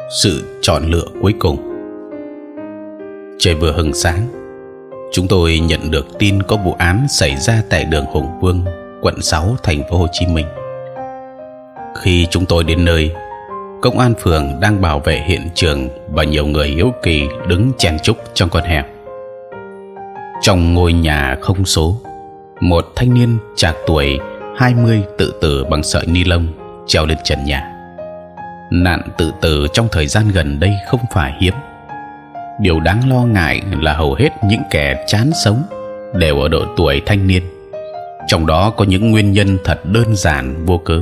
Sự chọn lựa cuối cùng. Trời vừa hừng sáng, chúng tôi nhận được tin có vụ án xảy ra tại đường Hùng Vương, quận 6, thành phố Hồ Chí Minh. Khi chúng tôi đến nơi, công an phường đang bảo vệ hiện trường và nhiều người hiếu kỳ đứng chen chúc trong con hẻm. Trong ngôi nhà không số, một thanh niên trạc tuổi 20 tự tử bằng sợi ni lông treo lên trần nhà. Nạn tự tử trong thời gian gần đây không phải hiếm. Điều đáng lo ngại là hầu hết những kẻ chán sống đều ở độ tuổi thanh niên, trong đó có những nguyên nhân thật đơn giản vô cớ.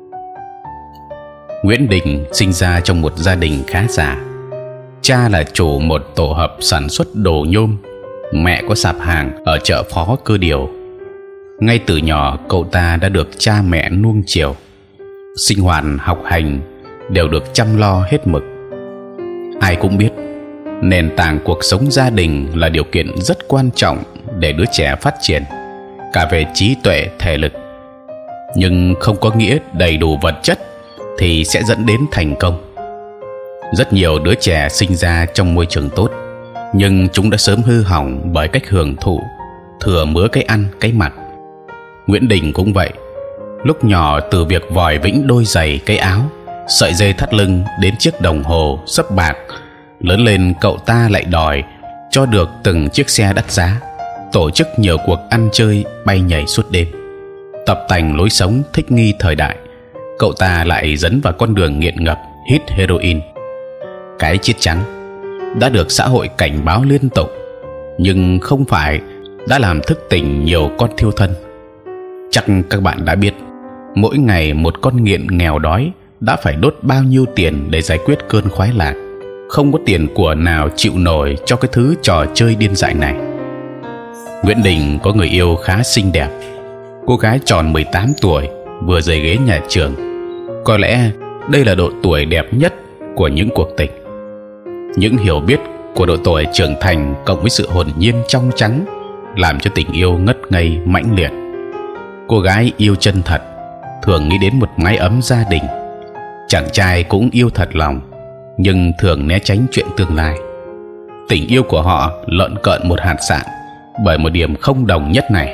Nguyễn Đình sinh ra trong một gia đình khá giả. Cha là chủ một tổ hợp sản xuất đồ nhôm, mẹ có sạp hàng ở chợ Phó Cơ Điều. Ngay từ nhỏ cậu ta đã được cha mẹ nuông chiều, sinh hoạt học hành đều được chăm lo hết mực. Ai cũng biết nền tảng cuộc sống gia đình là điều kiện rất quan trọng để đứa trẻ phát triển cả về trí tuệ, thể lực, nhưng không có nghĩa đầy đủ vật chất thì sẽ dẫn đến thành công. Rất nhiều đứa trẻ sinh ra trong môi trường tốt, nhưng chúng đã sớm hư hỏng bởi cách hưởng thụ, thừa mứa cái ăn cái mặc. Nguyễn Đình cũng vậy. Lúc nhỏ, từ việc vòi vĩnh đôi giày, cái áo, sợi dây thắt lưng đến chiếc đồng hồ xấp bạc, lớn lên cậu ta lại đòi cho được từng chiếc xe đắt giá, tổ chức nhiều cuộc ăn chơi bay nhảy suốt đêm. Tập tành lối sống thích nghi thời đại, cậu ta lại dấn vào con đường nghiện ngập hít heroin. Cái chết trắng đã được xã hội cảnh báo liên tục, nhưng không phải đã làm thức tỉnh nhiều con thiêu thân. Chắc các bạn đã biết, mỗi ngày một con nghiện nghèo đói đã phải đốt bao nhiêu tiền để giải quyết cơn khoái lạc. Không có tiền của nào chịu nổi cho cái thứ trò chơi điên dại này. Nguyễn Đình có người yêu khá xinh đẹp, cô gái tròn 18 tuổi, vừa rời ghế nhà trường. Có lẽ đây là độ tuổi đẹp nhất của những cuộc tình. Những hiểu biết của độ tuổi trưởng thành cộng với sự hồn nhiên trong trắng làm cho tình yêu ngất ngây mãnh liệt. Cô gái yêu chân thật, thường nghĩ đến một mái ấm gia đình. Chàng trai cũng yêu thật lòng, nhưng thường né tránh chuyện tương lai. Tình yêu của họ lợn cợn một hạt sạn bởi một điểm không đồng nhất này.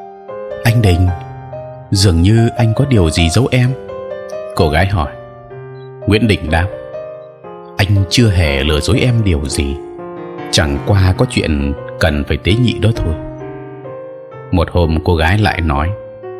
Anh Đình, dường như anh có điều gì giấu em. Cô gái hỏi. Nguyễn Đình đáp: Anh chưa hề lừa dối em điều gì, chẳng qua có chuyện cần phải tế nhị đó thôi. Một hôm cô gái lại nói: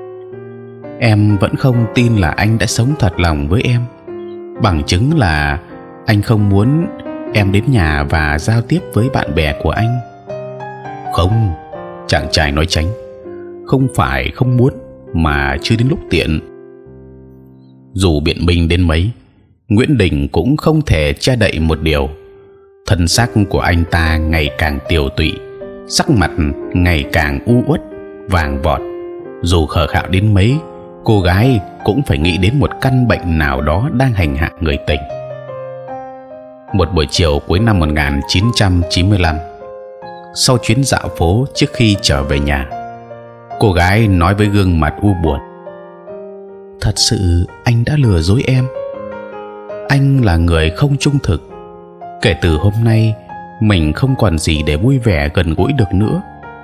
Em vẫn không tin là anh đã sống thật lòng với em. Bằng chứng là anh không muốn em đến nhà và giao tiếp với bạn bè của anh. Không, chàng trai nói tránh. Không phải không muốn, mà chưa đến lúc tiện. Dù biện minh đến mấy, Nguyễn Đình cũng không thể che đậy một điều: thân xác của anh ta ngày càng tiều tụy, sắc mặt ngày càng u uất, vàng vọt. Dù khờ khạo đến mấy, cô gái cũng phải nghĩ đến một căn bệnh nào đó đang hành hạ người tình. Một buổi chiều cuối năm 1995, sau chuyến dạo phố trước khi trở về nhà, cô gái nói với gương mặt u buồn: Thật sự anh đã lừa dối em. Anh là người không trung thực. Kể từ hôm nay, mình không còn gì để vui vẻ gần gũi được nữa.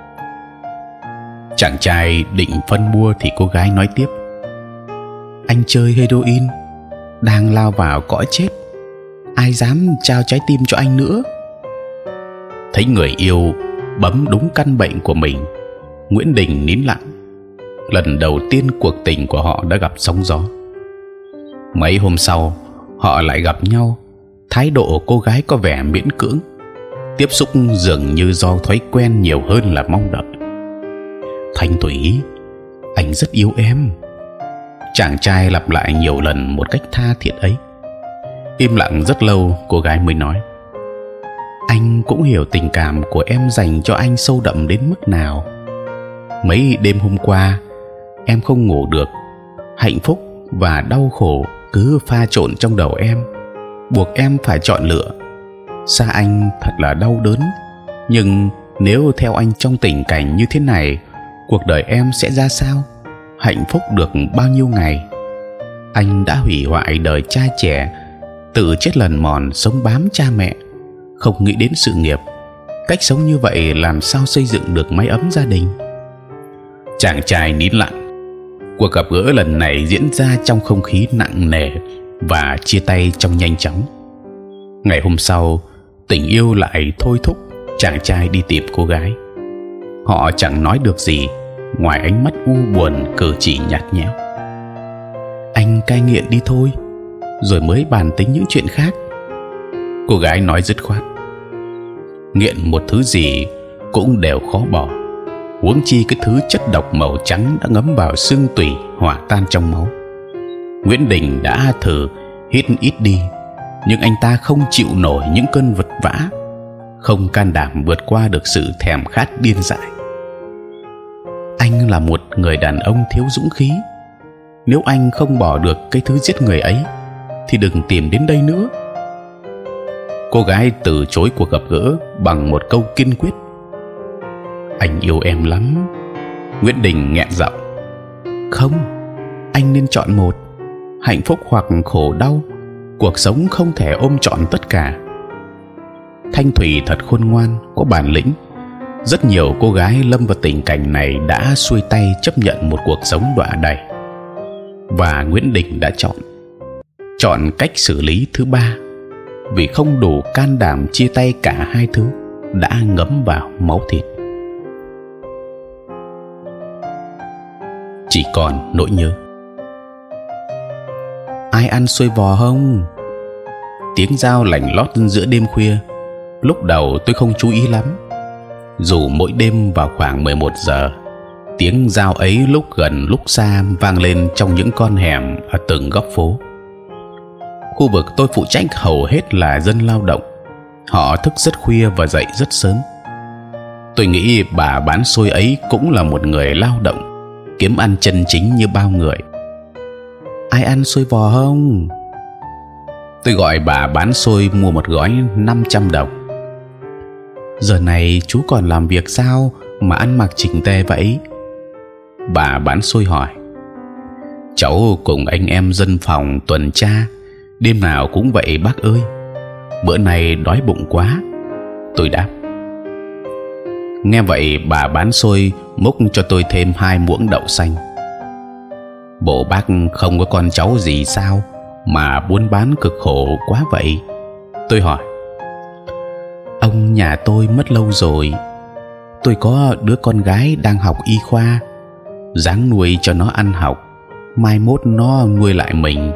Chàng trai định phân bua thì cô gái nói tiếp: Anh chơi heroin, đang lao vào cõi chết, ai dám trao trái tim cho anh nữa. Thấy người yêu bấm đúng căn bệnh của mình, Nguyễn Đình nín lặng. Lần đầu tiên cuộc tình của họ đã gặp sóng gió. Mấy hôm sau, họ lại gặp nhau. Thái độ cô gái có vẻ miễn cưỡng, tiếp xúc dường như do thói quen nhiều hơn là mong đợi. Thanh Thủy, anh rất yêu em. Chàng trai lặp lại nhiều lần một cách tha thiết ấy. Im lặng rất lâu, cô gái mới nói: Anh cũng hiểu tình cảm của em dành cho anh sâu đậm đến mức nào. Mấy đêm hôm qua em không ngủ được, hạnh phúc và đau khổ cứ pha trộn trong đầu em, buộc em phải chọn lựa. Xa anh thật là đau đớn, nhưng nếu theo anh trong tình cảnh như thế này, cuộc đời em sẽ ra sao? Hạnh phúc được bao nhiêu ngày? Anh đã hủy hoại đời trai trẻ tự chết lần mòn sống bám cha mẹ, không nghĩ đến sự nghiệp. Cách sống như vậy làm sao xây dựng được mái ấm gia đình? Chàng trai nín lặng. Cuộc gặp gỡ lần này diễn ra trong không khí nặng nề và chia tay trong nhanh chóng. Ngày hôm sau, tình yêu lại thôi thúc chàng trai đi tìm cô gái. Họ chẳng nói được gì ngoài ánh mắt u buồn, cử chỉ nhạt nhẽo. Anh cai nghiện đi thôi, rồi mới bàn tính những chuyện khác. Cô gái nói dứt khoát. Nghiện một thứ gì cũng đều khó bỏ, huống chi cái thứ chất độc màu trắng đã ngấm vào xương tủy, hòa tan trong máu. Nguyễn Đình đã thử hít ít đi, nhưng anh ta không chịu nổi những cơn vật vã, không can đảm vượt qua được sự thèm khát điên dại. Anh là một người đàn ông thiếu dũng khí. Nếu anh không bỏ được cái thứ giết người ấy, thì đừng tìm đến đây nữa. Cô gái từ chối cuộc gặp gỡ bằng một câu kiên quyết. Anh yêu em lắm. Nguyễn Đình nghẹn giọng. Không, anh nên chọn một. Hạnh phúc hoặc khổ đau, cuộc sống không thể ôm trọn tất cả. Thanh Thủy thật khôn ngoan, có bản lĩnh. Rất nhiều cô gái lâm vào tình cảnh này đã xuôi tay chấp nhận một cuộc sống đọa đầy, và Nguyễn Đình đã chọn cách xử lý thứ ba, vì không đủ can đảm chia tay cả hai thứ đã ngấm vào máu thịt. Chỉ còn nỗi nhớ. Ai ăn xôi vò không? Tiếng dao lảnh lót giữa đêm khuya. Lúc đầu tôi không chú ý lắm, dù mỗi đêm vào khoảng 11 giờ, tiếng dao ấy lúc gần lúc xa vang lên trong những con hẻm ở từng góc phố. Khu vực tôi phụ trách hầu hết là dân lao động. Họ thức rất khuya và dậy rất sớm. Tôi nghĩ bà bán xôi ấy cũng là một người lao động, kiếm ăn chân chính như bao người. Ai ăn xôi vò không? Tôi gọi bà bán xôi mua một gói 500 đồng. Giờ này chú còn làm việc sao mà ăn mặc chỉnh tề vậy? Bà bán xôi hỏi. Cháu cùng anh em dân phòng tuần tra, đêm nào cũng vậy bác ơi. Bữa nay đói bụng quá. Tôi đáp. Nghe vậy bà bán xôi múc cho tôi thêm 2 muỗng đậu xanh. Bộ bác không có con cháu gì sao mà buôn bán cực khổ quá vậy? Tôi hỏi. Ông nhà tôi mất lâu rồi. Tôi có đứa con gái đang học y khoa, ráng nuôi cho nó ăn học, mai mốt nó nuôi lại mình.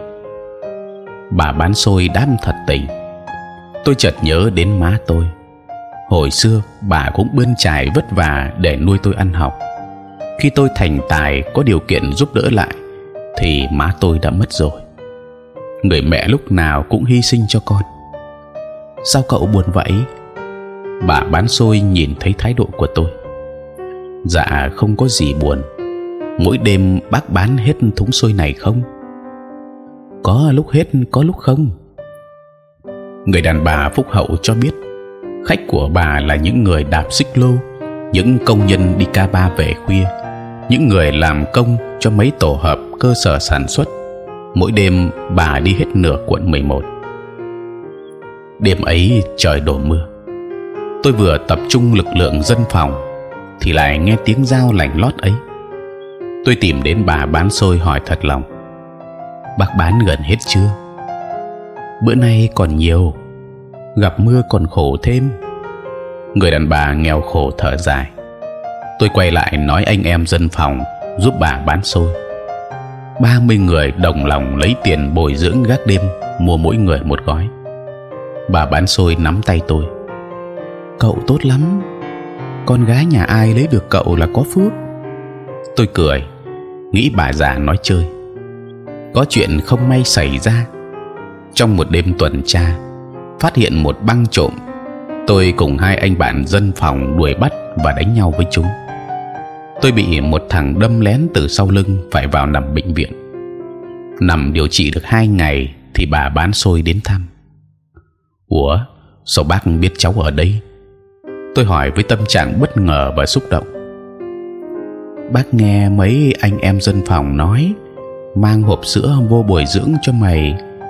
Bà bán xôi đáp thật tình. Tôi chợt nhớ đến má tôi. Hồi xưa bà cũng bươn chải vất vả để nuôi tôi ăn học. Khi tôi thành tài có điều kiện giúp đỡ lại, thì má tôi đã mất rồi. Người mẹ lúc nào cũng hy sinh cho con. Sao cậu buồn vậy? Bà bán xôi nhìn thấy thái độ của tôi. Dạ không có gì buồn. Mỗi đêm bác bán hết thúng xôi này không? Có lúc hết, có lúc không. Người đàn bà phúc hậu cho biết khách của bà là những người đạp xích lô, những công nhân đi ca ba về khuya, những người làm công cho mấy tổ hợp cơ sở sản xuất. Mỗi đêm bà đi hết nửa quận 11. Đêm ấy trời đổ mưa. Tôi vừa tập trung lực lượng dân phòng thì lại nghe tiếng dao lảnh lót ấy. Tôi tìm đến bà bán xôi hỏi thật lòng. Bác bán gần hết chưa? Bữa nay còn nhiều, gặp mưa còn khổ thêm. Người đàn bà nghèo khổ thở dài. Tôi quay lại nói anh em dân phòng giúp bà bán xôi. 30 người đồng lòng lấy tiền bồi dưỡng gác đêm, mua mỗi người một gói. Bà bán xôi nắm tay tôi. Cậu tốt lắm, con gái nhà ai lấy được cậu là có phước. Tôi cười, nghĩ bà già nói chơi. Có chuyện không may xảy ra. Trong một đêm tuần tra, phát hiện một băng trộm. Tôi cùng 2 anh bạn dân phòng đuổi bắt và đánh nhau với chúng. Tôi bị một thằng đâm lén từ sau lưng, phải vào nằm bệnh viện. Nằm điều trị được 2 ngày thì bà bán xôi đến thăm. Ủa, sao bác biết cháu ở đây? Tôi hỏi với tâm trạng bất ngờ và xúc động. Bác nghe mấy anh em dân phòng nói mang hộp sữa vô bồi dưỡng cho mày.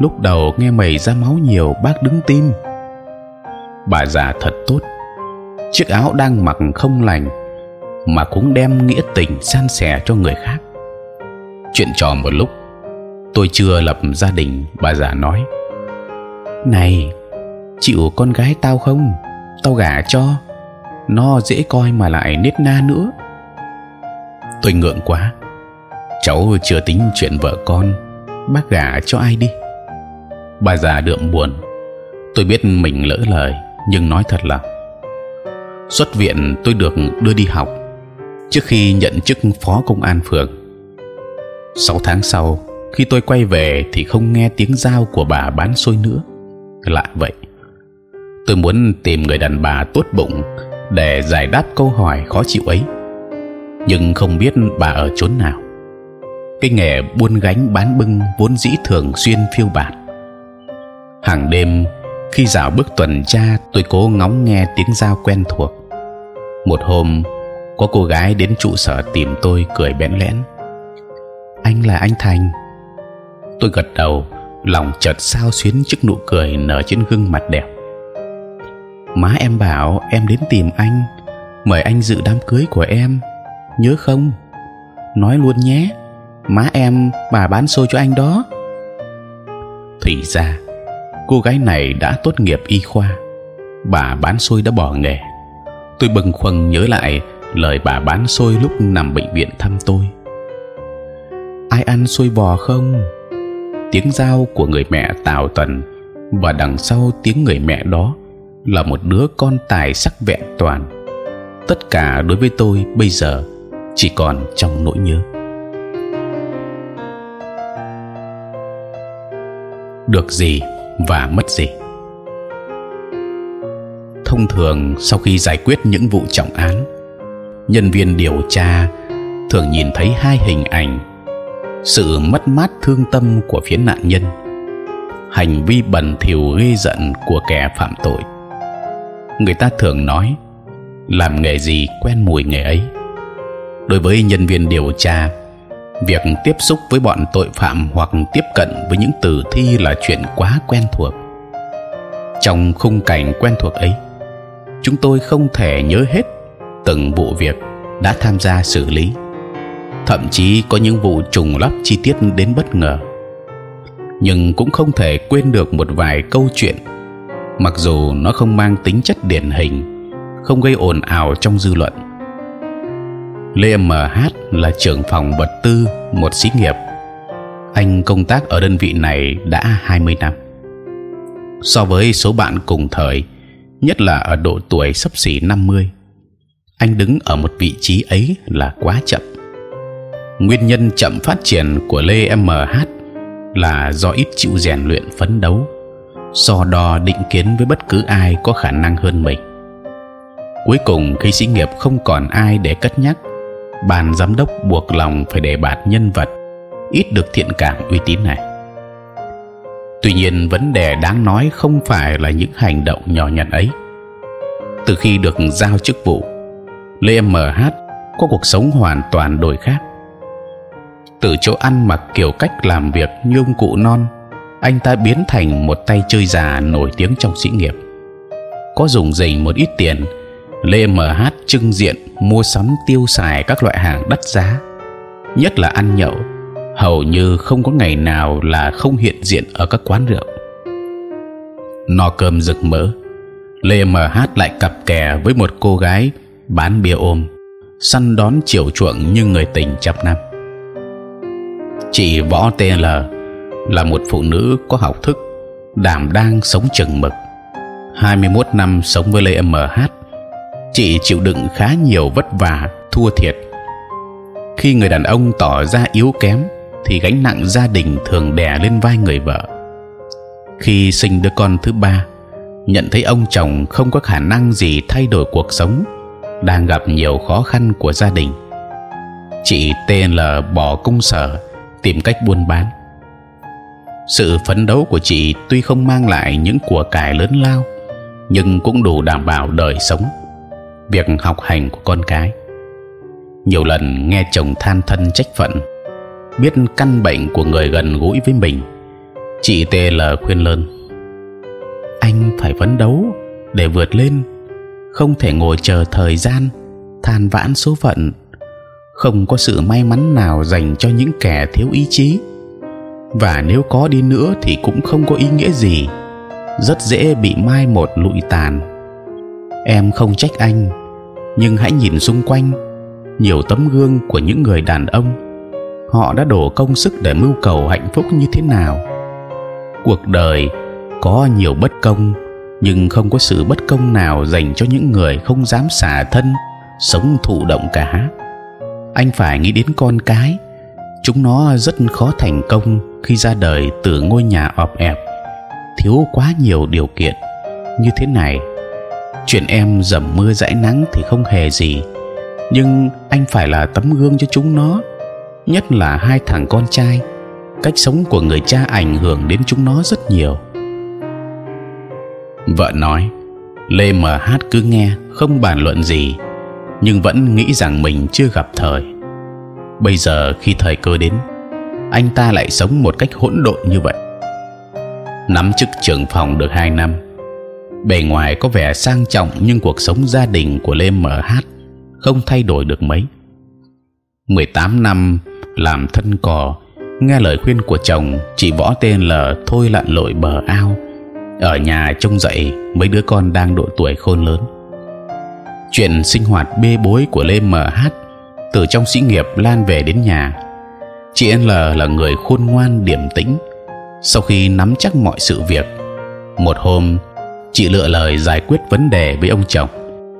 lúc đầu nghe mày ra máu nhiều, bác đứng tim. Bà già thật tốt, chiếc áo đang mặc không lành mà cũng đem nghĩa tình san sẻ cho người khác. Chuyện trò một lúc, tôi chưa lập gia đình, bà già nói: "Này, chịu con gái tao không? Tao gả cho, nó dễ coi mà lại nết na nữa." Tôi ngượng quá: "Cháu chưa tính chuyện vợ con, bác gả cho ai đi?" Bà già đượm buồn. Tôi biết mình lỡ lời, nhưng nói thật là xuất viện tôi được đưa đi học trước khi nhận chức phó công an phường. 6 tháng sau, khi tôi quay về thì không nghe tiếng dao của bà bán xôi nữa. Lạ vậy. Tôi muốn tìm người đàn bà tốt bụng để giải đáp câu hỏi khó chịu ấy, nhưng không biết bà ở chốn nào. Cái nghề buôn gánh bán bưng vốn dĩ thường xuyên phiêu bạt. Hàng đêm khi dạo bước tuần tra, tôi cố ngóng nghe tiếng dao quen thuộc. Một hôm, có cô gái đến trụ sở tìm tôi, cười bẽn lẽn: "Anh là anh Thành." Tôi gật đầu, lòng chợt xao xuyến trước nụ cười nở trên gương mặt đẹp. "Má em bảo em đến tìm anh, mời anh dự đám cưới của em, nhớ không? Nói luôn nhé, má em bà bán xôi cho anh đó." Thì ra cô gái này đã tốt nghiệp y khoa, bà bán xôi đã bỏ nghề. Tôi bâng khuâng nhớ lại lời bà bán xôi lúc nằm bệnh viện thăm tôi: "Ai ăn xôi bò không?" Tiếng dao của người mẹ tào tần, và đằng sau tiếng người mẹ đó là một đứa con tài sắc vẹn toàn. Tất cả đối với tôi bây giờ chỉ còn trong nỗi nhớ. Được gì và mất gì? Thông thường sau khi giải quyết những vụ trọng án, nhân viên điều tra thường nhìn thấy hai hình ảnh: sự mất mát thương tâm của phía nạn nhân, hành vi bẩn thỉu ghê giận của kẻ phạm tội. Người ta thường nói làm nghề gì quen mùi nghề ấy. Đối với nhân viên điều tra, việc tiếp xúc với bọn tội phạm hoặc tiếp cận với những tử thi là chuyện quá quen thuộc. Trong khung cảnh quen thuộc ấy, chúng tôi không thể nhớ hết từng vụ việc đã tham gia xử lý. Thậm chí có những vụ trùng lắp chi tiết đến bất ngờ. Nhưng cũng không thể quên được một vài câu chuyện, mặc dù nó không mang tính chất điển hình, không gây ồn ào trong dư luận. Lê M.H. là trưởng phòng vật tư một xí nghiệp. Anh công tác ở đơn vị này đã 20 năm. So với số bạn cùng thời, nhất là ở độ tuổi xấp xỉ 50, anh đứng ở một vị trí ấy là quá chậm. Nguyên nhân chậm phát triển của Lê M.H. là do ít chịu rèn luyện phấn đấu, so đo định kiến với bất cứ ai có khả năng hơn mình. Cuối cùng khi xí nghiệp không còn ai để cất nhắc, ban giám đốc buộc lòng phải đề bạt nhân vật ít được thiện cảm uy tín này. Tuy nhiên vấn đề đáng nói không phải là những hành động nhỏ nhặt ấy. Từ khi được giao chức vụ, Lê M.H. có cuộc sống hoàn toàn đổi khác. Từ chỗ ăn mặc kiểu cách làm việc như ông cụ non, anh ta biến thành một tay chơi già nổi tiếng trong xí nghiệp. Có dùng dình một ít tiền, Lê M.H. trưng diện mua sắm tiêu xài các loại hàng đắt giá, nhất là ăn nhậu. Hầu như không có ngày nào là không hiện diện ở các quán rượu. No cơm rực mỡ, Lê M.H. lại cặp kè với một cô gái bán bia ôm, săn đón chiều chuộng như người tình trăm năm. Chị Võ T.L. là một phụ nữ có học thức, đảm đang, sống chừng mực. 21 năm sống với Lê M.H., chị chịu đựng khá nhiều vất vả, thua thiệt. Khi người đàn ông tỏ ra yếu kém, thì gánh nặng gia đình thường đè lên vai người vợ. Khi sinh đứa con thứ ba, nhận thấy ông chồng không có khả năng gì thay đổi cuộc sống, đang gặp nhiều khó khăn của gia đình, chị T.L. bỏ công sở tìm cách buôn bán. Sự phấn đấu của chị tuy không mang lại những của cải lớn lao, nhưng cũng đủ đảm bảo đời sống, việc học hành của con cái. Nhiều lần nghe chồng than thân trách phận, biết căn bệnh của người gần gũi với mình, Chị TL khuyên lơn: anh phải phấn đấu để vượt lên, không thể ngồi chờ thời gian than vãn số phận. Không có sự may mắn nào dành cho những kẻ thiếu ý chí, và nếu có đi nữa thì cũng không có ý nghĩa gì, rất dễ bị mai một lụi tàn. Em không trách anh, nhưng hãy nhìn xung quanh, nhiều tấm gương của những người đàn ông, họ đã đổ công sức để mưu cầu hạnh phúc như thế nào. Cuộc đời có nhiều bất công, nhưng không có sự bất công nào dành cho những người không dám xả thân sống thụ động cả. Anh phải nghĩ đến con cái, chúng nó rất khó thành công khi ra đời từ ngôi nhà ọp ẹp, thiếu quá nhiều điều kiện như thế này. Chuyện em dầm mưa dãi nắng thì không hề gì, nhưng anh phải là tấm gương cho chúng nó, nhất là hai thằng con trai. Cách sống của người cha ảnh hưởng đến chúng nó rất nhiều. Vợ nói. Lê MH cứ nghe, không bàn luận gì, nhưng vẫn nghĩ rằng mình chưa gặp thời. Bây giờ khi thời cơ đến, anh ta lại sống một cách hỗn độn như vậy. Nắm chức trưởng phòng được 2 năm, bề ngoài có vẻ sang trọng, nhưng cuộc sống gia đình của Lê MH không thay đổi được mấy. 18 năm làm thân cò, nghe lời khuyên của chồng, chị Võ TL thôi lặn lội bờ ao, ở nhà trông dậy mấy đứa con đang độ tuổi khôn lớn. Chuyện sinh hoạt bê bối của Lê MH từ trong xí nghiệp lan về đến nhà. Chị L là người khôn ngoan điềm tĩnh. Sau khi nắm chắc mọi sự việc, một hôm chị lựa lời giải quyết vấn đề với ông chồng.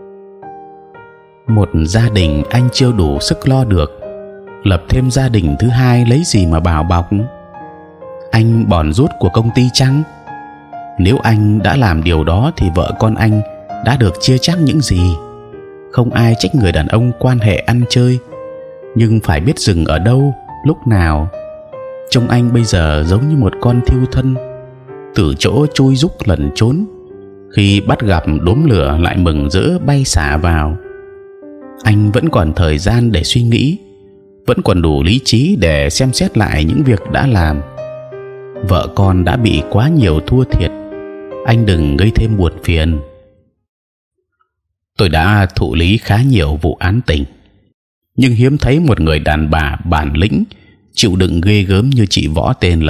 Một gia đình anh chưa đủ sức lo được, lập thêm gia đình thứ hai lấy gì mà bảo bọc? Anh bòn rút của công ty chăng? Nếu anh đã làm điều đó thì vợ con anh đã được chia chác những gì? Không ai trách người đàn ông quan hệ ăn chơi, nhưng phải biết dừng ở đâu, lúc nào. Trông anh bây giờ giống như một con thiêu thân, từ chỗ chui rúc lẩn trốn, khi bắt gặp đốm lửa lại mừng rỡ bay xả vào. Anh vẫn còn thời gian để suy nghĩ, vẫn còn đủ lý trí để xem xét lại những việc đã làm. Vợ con đã bị quá nhiều thua thiệt, anh đừng gây thêm buồn phiền. Tôi đã thụ lý khá nhiều vụ án tình, nhưng hiếm thấy một người đàn bà bản lĩnh chịu đựng ghê gớm như chị Võ TL.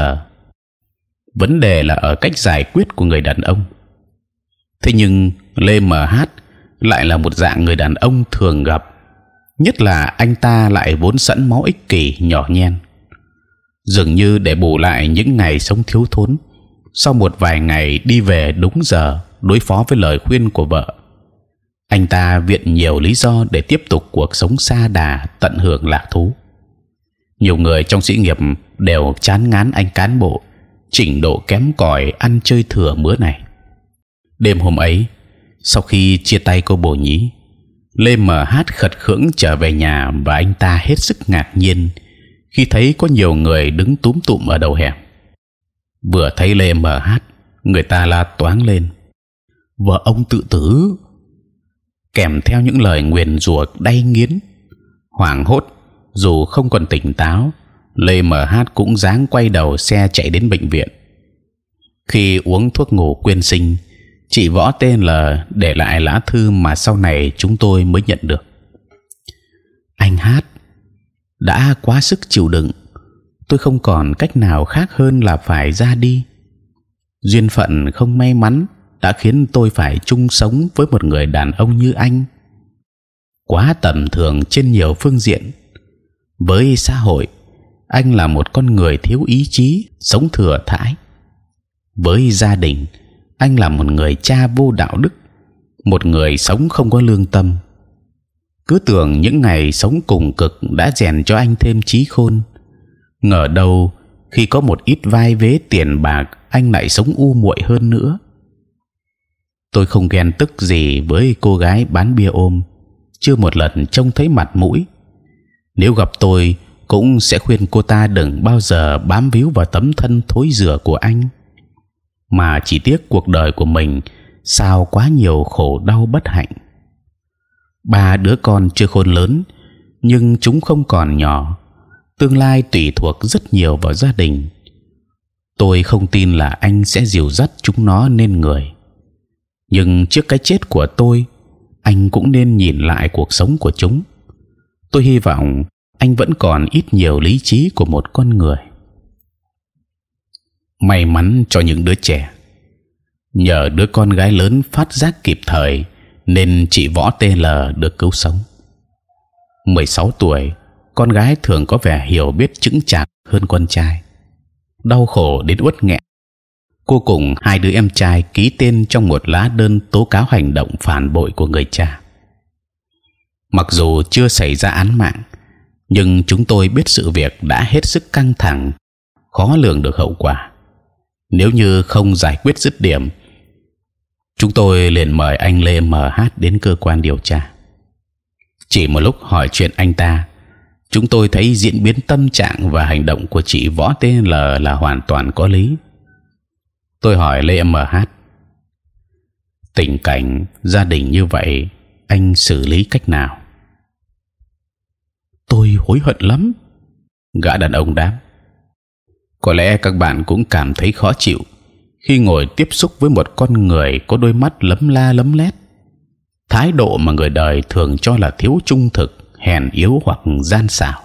Vấn đề là ở cách giải quyết của người đàn ông. Thế nhưng Lê MH lại là một dạng người đàn ông thường gặp, nhất là anh ta lại vốn sẵn máu ích kỷ nhỏ nhen. Dường như để bù lại những ngày sống thiếu thốn, sau một vài ngày đi về đúng giờ đối phó với lời khuyên của vợ, anh ta viện nhiều lý do để tiếp tục cuộc sống sa đà tận hưởng lạc thú. Nhiều người trong sĩ nghiệp đều chán ngán anh cán bộ trình độ kém cỏi ăn chơi thừa mứa này. Đêm hôm ấy, sau khi chia tay cô bồ nhí, Lê MH khật khưỡng trở về nhà, và anh ta hết sức ngạc nhiên khi thấy có nhiều người đứng túm tụm ở đầu hẻm. Vừa thấy Lê MH, người ta la toáng lên: vợ ông tự tử, kèm theo những lời nguyền rủa đay nghiến. Hoảng hốt, dù không còn tỉnh táo, Lê MH cũng dáng quay đầu xe chạy đến bệnh viện. Khi uống thuốc ngủ quyên sinh, chị Võ TL để lại lá thư mà sau này chúng tôi mới nhận được. Anh Hát đã quá sức chịu đựng, tôi không còn cách nào khác hơn là phải ra đi. Duyên phận không may mắn đã khiến tôi phải chung sống với một người đàn ông như anh, quá tầm thường trên nhiều phương diện. Với xã hội, anh là một con người thiếu ý chí, sống thừa thãi. Với gia đình, anh là một người cha vô đạo đức, một người sống không có lương tâm. Cứ tưởng những ngày sống cùng cực đã rèn cho anh thêm trí khôn, ngờ đâu khi có một ít vai vế tiền bạc, anh lại sống u muội hơn nữa. Tôi không ghen tức gì với cô gái bán bia ôm, chưa một lần trông thấy mặt mũi. Nếu gặp tôi, cũng sẽ khuyên cô ta đừng bao giờ bám víu vào tấm thân thối rữa của anh. Mà chỉ tiếc cuộc đời của mình sao quá nhiều khổ đau bất hạnh. 3 đứa con chưa khôn lớn, nhưng chúng không còn nhỏ. Tương lai tùy thuộc rất nhiều vào gia đình. Tôi không tin là anh sẽ dìu dắt chúng nó nên người. Nhưng trước cái chết của tôi, anh cũng nên nhìn lại cuộc sống của chúng. Tôi hy vọng anh vẫn còn ít nhiều lý trí của một con người. May mắn cho những đứa trẻ, nhờ đứa con gái lớn phát giác kịp thời nên chị Võ TL được cứu sống. 16 tuổi, con gái thường có vẻ hiểu biết chững chạc hơn con trai. Đau khổ đến uất nghẹn, cô cùng hai đứa em trai ký tên trong một lá đơn tố cáo hành động phản bội của người cha. Mặc dù chưa xảy ra án mạng, nhưng chúng tôi biết sự việc đã hết sức căng thẳng, khó lường được hậu quả. Nếu như không giải quyết dứt điểm, chúng tôi liền mời anh Lê MH đến cơ quan điều tra. Chỉ một lúc hỏi chuyện anh ta, chúng tôi thấy diễn biến tâm trạng và hành động của chị Võ TL là hoàn toàn có lý. Tôi hỏi Lê MH: tình cảnh gia đình như vậy, anh xử lý cách nào? Tôi hối hận lắm. Gã đàn ông đáp: có lẽ các bạn cũng cảm thấy khó chịu khi ngồi tiếp xúc với một con người có đôi mắt lấm la lấm lét, thái độ mà người đời thường cho là thiếu trung thực, hèn yếu hoặc gian xảo.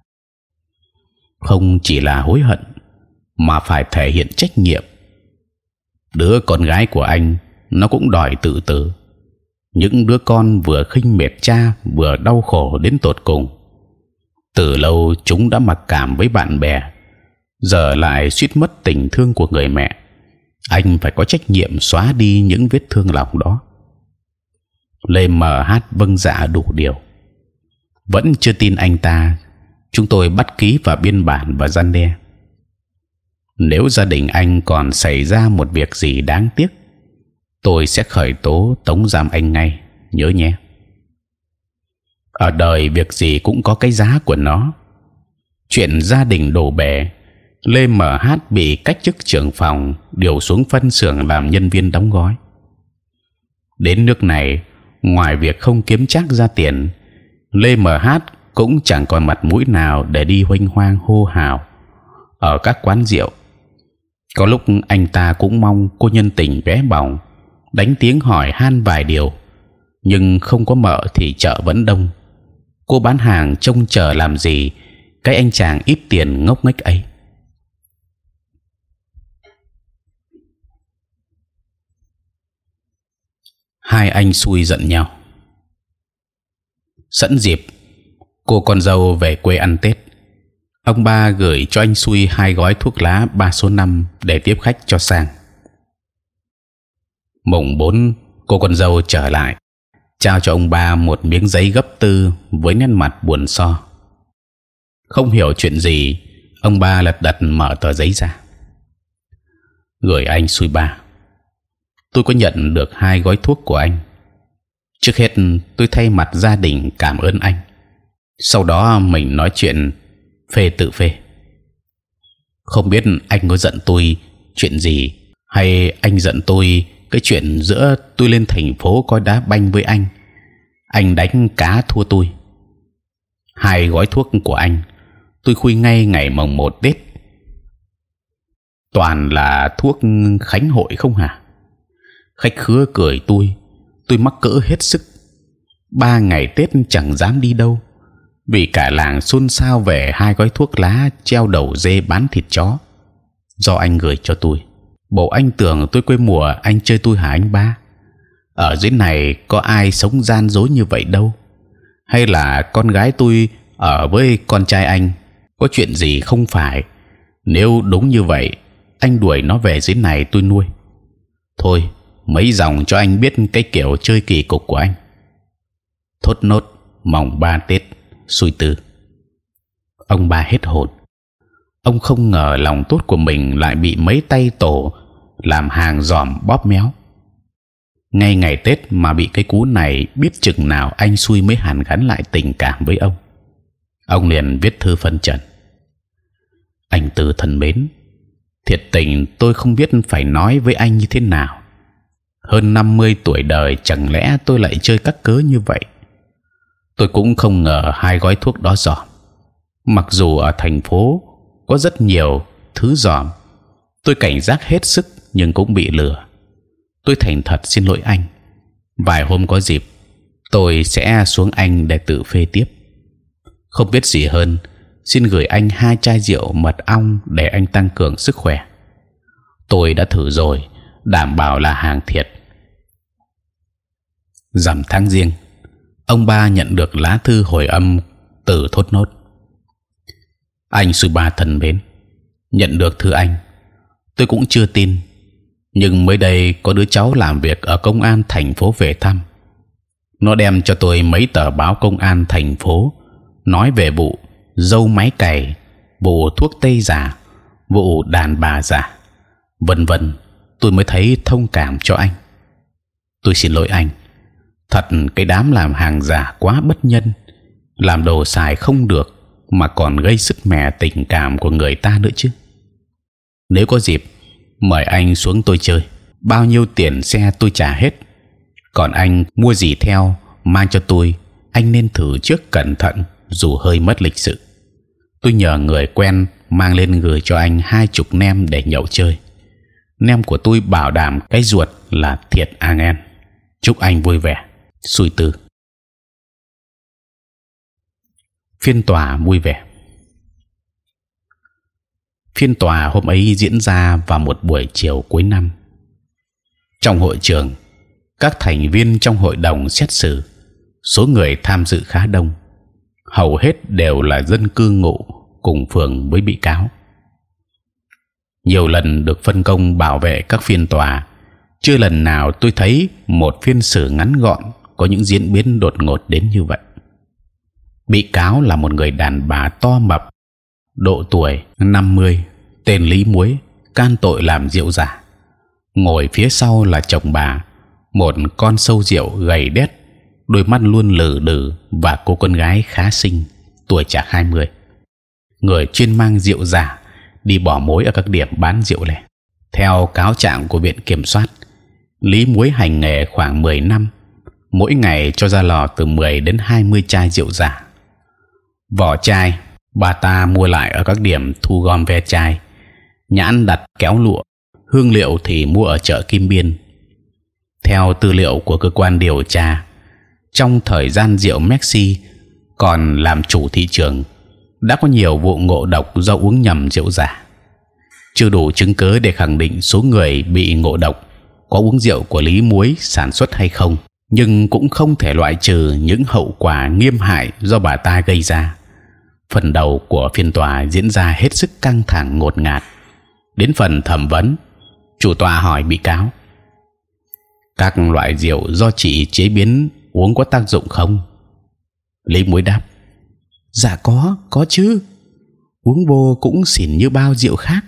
Không chỉ là hối hận mà phải thể hiện trách nhiệm. Đứa con gái của anh nó cũng đòi tự tử. Những đứa con vừa khinh miệt cha vừa đau khổ đến tột cùng. Từ lâu chúng đã mặc cảm với bạn bè, giờ lại suýt mất tình thương của người mẹ. Anh phải có trách nhiệm xóa đi những vết thương lòng đó. Lê MH vâng dạ đủ điều. Vẫn chưa tin anh ta, chúng tôi bắt ký vào biên bản và răn đe. Nếu gia đình anh còn xảy ra một việc gì đáng tiếc, tôi sẽ khởi tố tống giam anh ngay, nhớ nhé. Ở đời việc gì cũng có cái giá của nó. Chuyện gia đình đổ bể, Lê MH bị cách chức trưởng phòng, điều xuống phân xưởng làm nhân viên đóng gói. Đến nước này, ngoài việc không kiếm trác ra tiền, Lê MH cũng chẳng còn mặt mũi nào để đi huênh hoang hô hào ở các quán rượu. Có lúc anh ta cũng mong cô nhân tình vé bỏng, đánh tiếng hỏi han vài điều, nhưng không có mợ thì chợ vẫn đông. Cô bán hàng trông chờ làm gì cái anh chàng ít tiền ngốc nghếch ấy. Hai anh xui giận nhau. Sẵn dịp cô con dâu về quê ăn Tết, ông ba gửi cho anh xui 2 gói thuốc lá 3 số 5 để tiếp khách cho sang. Mùng 4 cô con dâu trở lại, trao cho ông ba một miếng giấy gấp tư với nét mặt buồn so. Không hiểu chuyện gì, ông ba lật đật mở tờ giấy ra. Gửi anh xui ba, tôi có nhận được 2 gói thuốc của anh. Trước hết tôi thay mặt gia đình cảm ơn anh. Sau đó mình nói chuyện phê tự phê. Không biết anh có giận tôi chuyện gì, hay anh giận tôi cái chuyện giữa tôi lên thành phố coi đá banh với anh đánh cá thua tôi. 2 gói thuốc của anh tôi khui ngay ngày mồng 1 Tết. Toàn là thuốc khánh hội không hả? Khách khứa cười tôi mắc cỡ hết sức. 3 ngày Tết chẳng dám đi đâu, vì cả làng xôn xao về 2 gói thuốc lá treo đầu dê bán thịt chó do anh gửi cho tôi. Bộ anh tưởng tôi quê mùa anh chơi tôi hả anh ba? Ở dưới này có ai sống gian dối như vậy đâu. Hay là con gái tôi ở với con trai anh có chuyện gì không phải? Nếu đúng như vậy, anh đuổi nó về dưới này tôi nuôi. Thôi, mấy dòng cho anh biết cái kiểu chơi kỳ cục của anh. Thốt nốt mồng 3 Tết xui tư. Ông ba hết hồn. Ông không ngờ lòng tốt của mình lại bị mấy tay tổ làm hàng giòm bóp méo. Ngay ngày Tết mà bị cái cú này, biết chừng nào anh xui mới hàn gắn lại tình cảm với ông. Ông liền viết thư phân trần: anh Tư thân mến, thiệt tình tôi không biết phải nói với anh như thế nào. Hơn 50 tuổi đời, chẳng lẽ tôi lại chơi các cớ như vậy? Tôi cũng không ngờ 2 gói thuốc đó giòm. Mặc dù ở thành phố có rất nhiều thứ giòm, Tôi cảnh giác hết sức nhưng cũng bị lừa. Tôi thành thật xin lỗi anh. Vài hôm có dịp, tôi sẽ xuống anh để tự phê tiếp. Không biết gì hơn, xin gửi anh 2 chai rượu mật ong để anh tăng cường sức khỏe. Tôi đã thử rồi, đảm bảo là hàng thiệt. Rằm tháng Giêng, ông ba nhận được lá thư hồi âm từ Thốt Nốt. Anh Sư Ba thân mến, nhận được thư anh, tôi cũng chưa tin, nhưng mới đây có đứa cháu làm việc ở công an thành phố về thăm. Nó đem cho tôi mấy tờ báo công an thành phố nói về vụ dâu máy cày, vụ thuốc tây giả, vụ đàn bà giả, vân vân. Tôi mới thấy thông cảm cho anh. Tôi xin lỗi anh. Thật cái đám làm hàng giả quá bất nhân, làm đồ xài không được mà còn gây sứt mẻ tình cảm của người ta nữa chứ. Nếu có dịp, mời anh xuống tôi chơi. Bao nhiêu tiền xe tôi trả hết. Còn anh mua gì theo mang cho tôi, anh nên thử trước cẩn thận, dù hơi mất lịch sự. Tôi nhờ người quen mang lên gửi cho anh 20 nem để nhậu chơi. Nem của tôi bảo đảm cái ruột là thiệt ang en. Chúc anh vui vẻ, xui tư. Phiên tòa vui vẻ. Phiên tòa hôm ấy diễn ra vào một buổi chiều cuối năm. Trong hội trường, các thành viên trong hội đồng xét xử, số người tham dự khá đông, hầu hết đều là dân cư ngụ cùng phường với bị cáo. Nhiều lần được phân công bảo vệ các phiên tòa, chưa lần nào tôi thấy một phiên xử ngắn gọn có những diễn biến đột ngột đến như vậy. Bị cáo là một người đàn bà to mập, độ tuổi 50, tên Lý Muối, can tội làm rượu giả. Ngồi phía sau là chồng bà, một con sâu rượu gầy đét, đôi mắt luôn lừ đừ, và cô con gái khá xinh, tuổi chạc 20, người chuyên mang rượu giả đi bỏ mối ở các điểm bán rượu lẻ. Theo cáo trạng của viện kiểm soát, Lý Muối hành nghề khoảng 10 năm, mỗi ngày cho ra lò từ 10 đến 20 chai rượu giả. Vỏ chai bà ta mua lại ở các điểm thu gom ve chai, nhãn đặt kéo lụa, hương liệu thì mua ở chợ Kim Biên. Theo tư liệu của cơ quan điều tra, trong thời gian rượu Maxi còn làm chủ thị trường, đã có nhiều vụ ngộ độc do uống nhầm rượu giả. Chưa đủ chứng cứ để khẳng định số người bị ngộ độc có uống rượu của Lý Muối sản xuất hay không, nhưng cũng không thể loại trừ những hậu quả nghiêm hại do bà ta gây ra. Phần đầu của phiên tòa diễn ra hết sức căng thẳng ngột ngạt. Đến phần thẩm vấn, chủ tọa hỏi bị cáo: các loại rượu do chị chế biến uống có tác dụng không? Lý Muối đáp: dạ có chứ, uống vô cũng xỉn như bao rượu khác.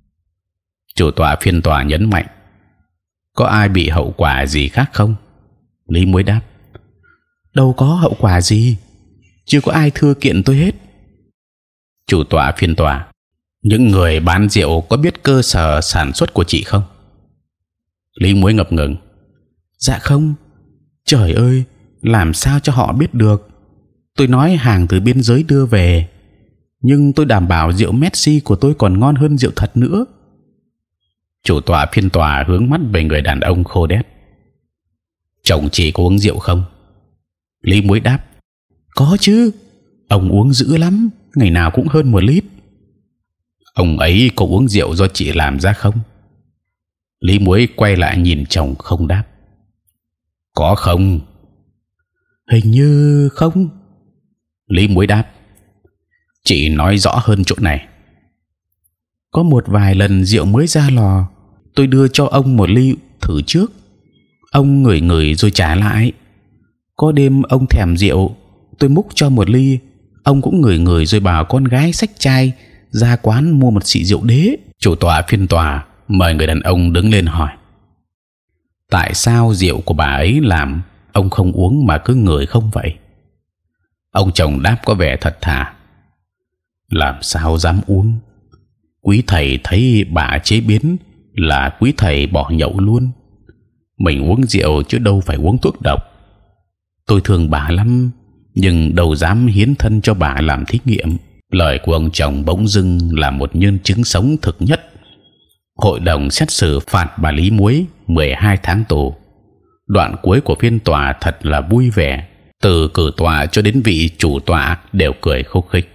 Chủ tọa phiên tòa nhấn mạnh: có ai bị hậu quả gì khác không? Lý Muối đáp: đâu có hậu quả gì, chưa có ai thưa kiện tôi hết. Chủ tọa phiên tòa: những người bán rượu có biết cơ sở sản xuất của chị không? Lý Muối ngập ngừng: dạ không. Trời ơi, làm sao cho họ biết được? Tôi nói hàng từ biên giới đưa về, nhưng tôi đảm bảo rượu Messi của tôi còn ngon hơn rượu thật nữa. Chủ tọa phiên tòa hướng mắt về người đàn ông khô đét: chồng chị có uống rượu không? Lý Muối đáp: có chứ, ông uống dữ lắm, ngày nào cũng hơn 1 lít. Ông ấy có uống rượu do chị làm ra không? Lý Muối quay lại nhìn chồng không đáp. Có không? Hình như không. Lý Muối đáp. Chị nói rõ hơn chỗ này. Có một vài lần rượu mới ra lò, tôi đưa cho ông 1 ly thử trước. Ông ngửi ngửi rồi trả lại. Có đêm ông thèm rượu, tôi múc cho 1 ly. Ông cũng ngửi ngửi rồi bảo con gái xách chai ra quán mua một xị rượu đế. Chủ tọa phiên tòa mời người đàn ông đứng lên hỏi: tại sao rượu của bà ấy làm ông không uống mà cứ ngửi không vậy? Ông chồng đáp có vẻ thật thà: làm sao dám uống? Quý thầy thấy bà chế biến là quý thầy bỏ nhậu luôn. Mình uống rượu chứ đâu phải uống thuốc độc. Tôi thương bà lắm, nhưng đâu dám hiến thân cho bà làm thí nghiệm. Lời của ông chồng bỗng dưng là một nhân chứng sống thực nhất. Hội đồng xét xử phạt bà Lý Muối 12 tháng tù. Đoạn cuối của phiên tòa thật là vui vẻ, từ cử tòa cho đến vị chủ tọa đều cười khúc khích.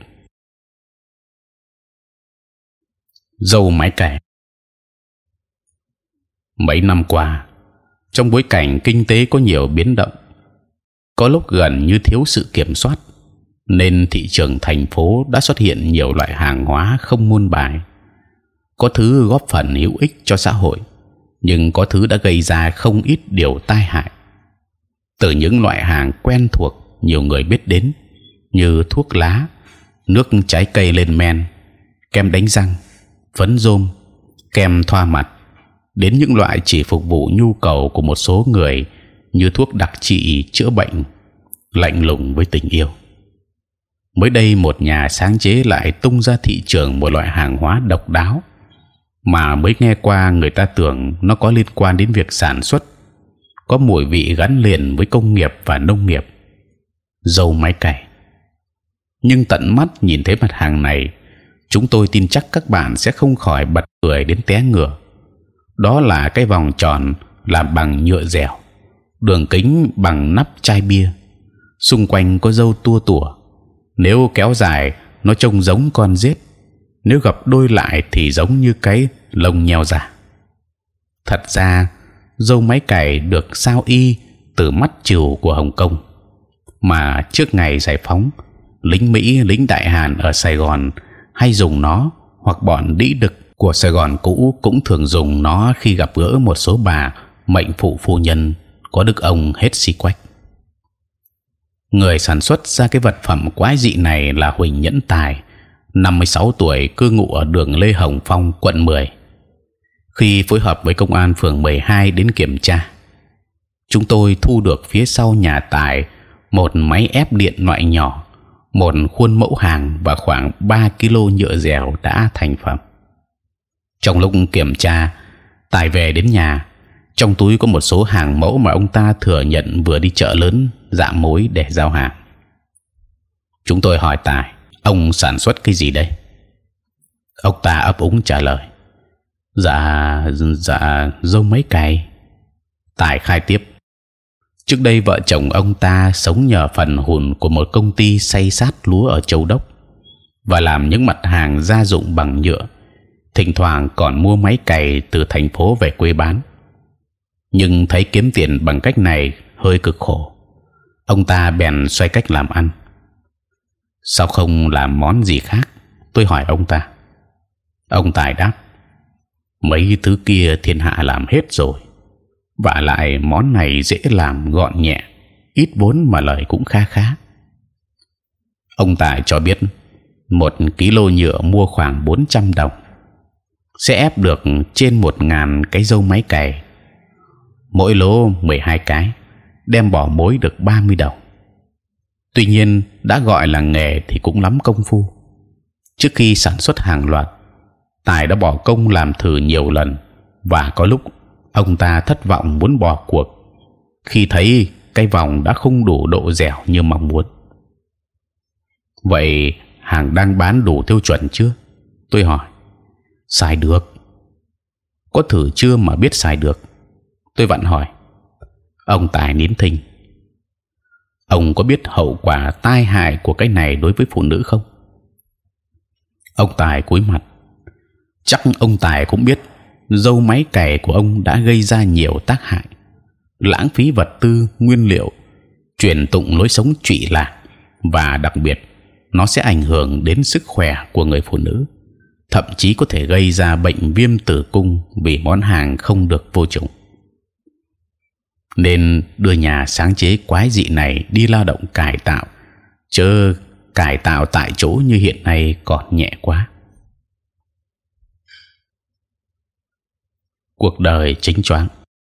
Dâu máy cày. Mấy năm qua, trong bối cảnh kinh tế có nhiều biến động, có lúc gần như thiếu sự kiểm soát, nên thị trường thành phố đã xuất hiện nhiều loại hàng hóa không môn bài. Có thứ góp phần hữu ích cho xã hội, nhưng có thứ đã gây ra không ít điều tai hại. Từ những loại hàng quen thuộc nhiều người biết đến như thuốc lá, nước trái cây lên men, kem đánh răng, phấn rôm, kem thoa mặt, đến những loại chỉ phục vụ nhu cầu của một số người như thuốc đặc trị chữa bệnh, lạnh lùng với tình yêu. Mới đây một nhà sáng chế lại tung ra thị trường một loại hàng hóa độc đáo mà mới nghe qua người ta tưởng nó có liên quan đến việc sản xuất, có mùi vị gắn liền với công nghiệp và nông nghiệp. Dâu máy cày. Nhưng tận mắt nhìn thấy mặt hàng này, chúng tôi tin chắc các bạn sẽ không khỏi bật cười đến té ngửa. Đó là cái vòng tròn làm bằng nhựa dẻo, đường kính bằng nắp chai bia, xung quanh có râu tua tủa. Nếu kéo dài, nó trông giống con rết; nếu gập đôi lại thì giống như cái lông nheo giả. Thật ra, dâu máy cày được sao y từ mắt trừu của Hồng Kông, mà trước ngày giải phóng, lính Mỹ, lính Đại Hàn ở Sài Gòn hay dùng nó, hoặc bọn đĩ đực của Sài Gòn cũ cũng thường dùng nó khi gặp gỡ một số bà mệnh phụ phu nhân có đức ông hết xi quách. Người sản xuất ra cái vật phẩm quái dị này là Huỳnh Nhẫn Tài, 56 tuổi, cư ngụ ở đường Lê Hồng Phong, quận 10. Khi phối hợp với công an phường 12 đến kiểm tra, chúng tôi thu được phía sau nhà Tài một máy ép điện loại nhỏ, một khuôn mẫu hàng và khoảng 3 kg nhựa dẻo đã thành phẩm. Trong lúc kiểm tra, Tài về đến nhà, trong túi có một số hàng mẫu mà ông ta thừa nhận vừa đi chợ lớn dạ mối để giao hàng. Chúng tôi hỏi Tài: ông sản xuất cái gì đây? Ông ta ấp úng trả lời: dạ dâu máy cày. Tài khai tiếp: trước đây vợ chồng ông ta sống nhờ phần hùn của một công ty xay sát lúa ở Châu Đốc và làm những mặt hàng gia dụng bằng nhựa. Thỉnh thoảng còn mua máy cày từ thành phố về quê bán, nhưng thấy kiếm tiền bằng cách này hơi cực khổ. Ông ta bèn xoay cách làm ăn. Sao không làm món gì khác? Tôi hỏi ông ta. Ông Tài đáp: mấy thứ kia thiên hạ làm hết rồi, vả lại món này dễ làm, gọn nhẹ, ít vốn mà lời cũng khá khá. Ông Tài cho biết 1 kg nhựa mua khoảng 400 đồng, sẽ ép được trên 1000 cái dâu máy cày. Mỗi lô 12 cái, đem bỏ mối được 30 đồng. Tuy nhiên đã gọi là nghề thì cũng lắm công phu. Trước khi sản xuất hàng loạt, Tài đã bỏ công làm thử nhiều lần, và có lúc ông ta thất vọng muốn bỏ cuộc khi thấy cái vòng đã không đủ độ dẻo như mong muốn. Vậy hàng đang bán đủ tiêu chuẩn chưa? Tôi hỏi. Xài được. Có thử chưa mà biết xài được? Tôi vặn hỏi. Ông Tài nín thinh. Ông có biết hậu quả tai hại của cái này đối với phụ nữ không? Ông Tài cúi mặt. Chắc ông Tài cũng biết dâu máy cày của ông đã gây ra nhiều tác hại, lãng phí vật tư, nguyên liệu, truyền tụng lối sống trụy lạc, và đặc biệt nó sẽ ảnh hưởng đến sức khỏe của người phụ nữ, thậm chí có thể gây ra bệnh viêm tử cung vì món hàng không được vô chủng. Nên đưa nhà sáng chế quái dị này đi lao động cải tạo, chớ cải tạo tại chỗ như hiện nay còn nhẹ quá. Cuộc đời chính choáng.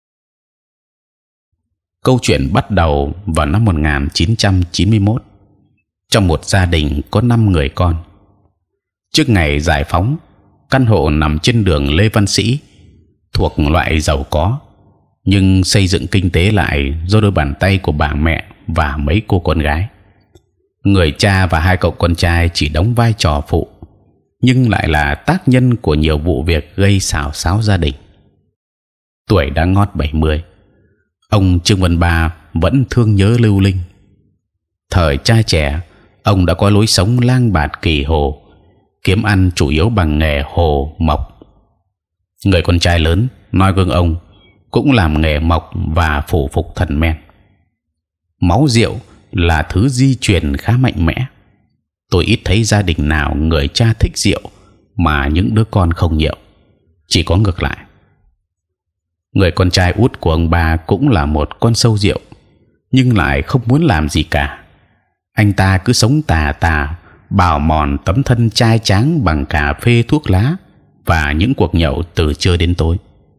Câu chuyện bắt đầu vào năm 1991 trong một gia đình có 5 người con. Trước ngày giải phóng, căn hộ nằm trên đường Lê Văn Sĩ, thuộc loại giàu có, nhưng xây dựng kinh tế lại do đôi bàn tay của bà mẹ và mấy cô con gái. Người cha và 2 cậu con trai chỉ đóng vai trò phụ, nhưng lại là tác nhân của nhiều vụ việc gây xào xáo gia đình. Tuổi đã ngót 70, ông Trương Văn Ba vẫn thương nhớ lưu linh. Thời cha trẻ, ông đã có lối sống lang bạt kỳ hồ, kiếm ăn chủ yếu bằng nghề hồ mộc. Người con trai lớn noi gương ông cũng làm nghề mộc và phủ phục thần men. Máu rượu là thứ di truyền khá mạnh mẽ. Tôi ít thấy gia đình nào người cha thích rượu mà những đứa con không nhiều, chỉ có ngược lại. Người con trai út của ông Ba cũng là một con sâu rượu, nhưng lại không muốn làm gì cả. Anh ta cứ sống tà tà, bào mòn tấm thân trai tráng bằng cà phê, thuốc lá và những cuộc nhậu từ trưa đến tối.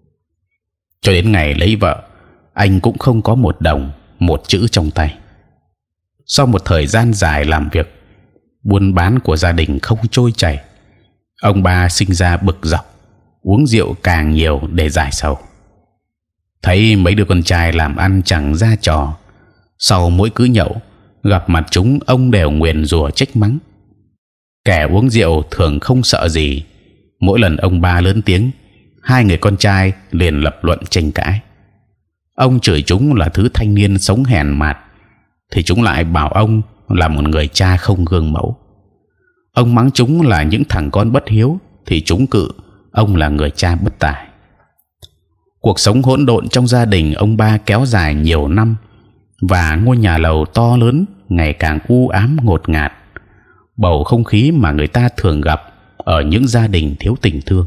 Cho đến ngày lấy vợ, anh cũng không có một đồng, một chữ trong tay. Sau một thời gian dài làm việc, buôn bán của gia đình không trôi chảy, ông Ba sinh ra bực dọc, uống rượu càng nhiều để giải sầu. Thấy mấy đứa con trai làm ăn chẳng ra trò, sau mỗi cứ nhậu gặp mặt chúng, ông đều nguyền rủa trách mắng. Kẻ uống rượu thường không sợ gì. Mỗi lần ông Ba lớn tiếng, hai người con trai liền lập luận tranh cãi. Ông chửi chúng là thứ thanh niên sống hèn mạt, thì chúng lại bảo ông là một người cha không gương mẫu. Ông mắng chúng là những thằng con bất hiếu, thì chúng cự ông là người cha bất tài. Cuộc sống hỗn độn trong gia đình ông Ba kéo dài nhiều năm, và ngôi nhà lầu to lớn ngày càng u ám ngột ngạt, bầu không khí mà người ta thường gặp ở những gia đình thiếu tình thương.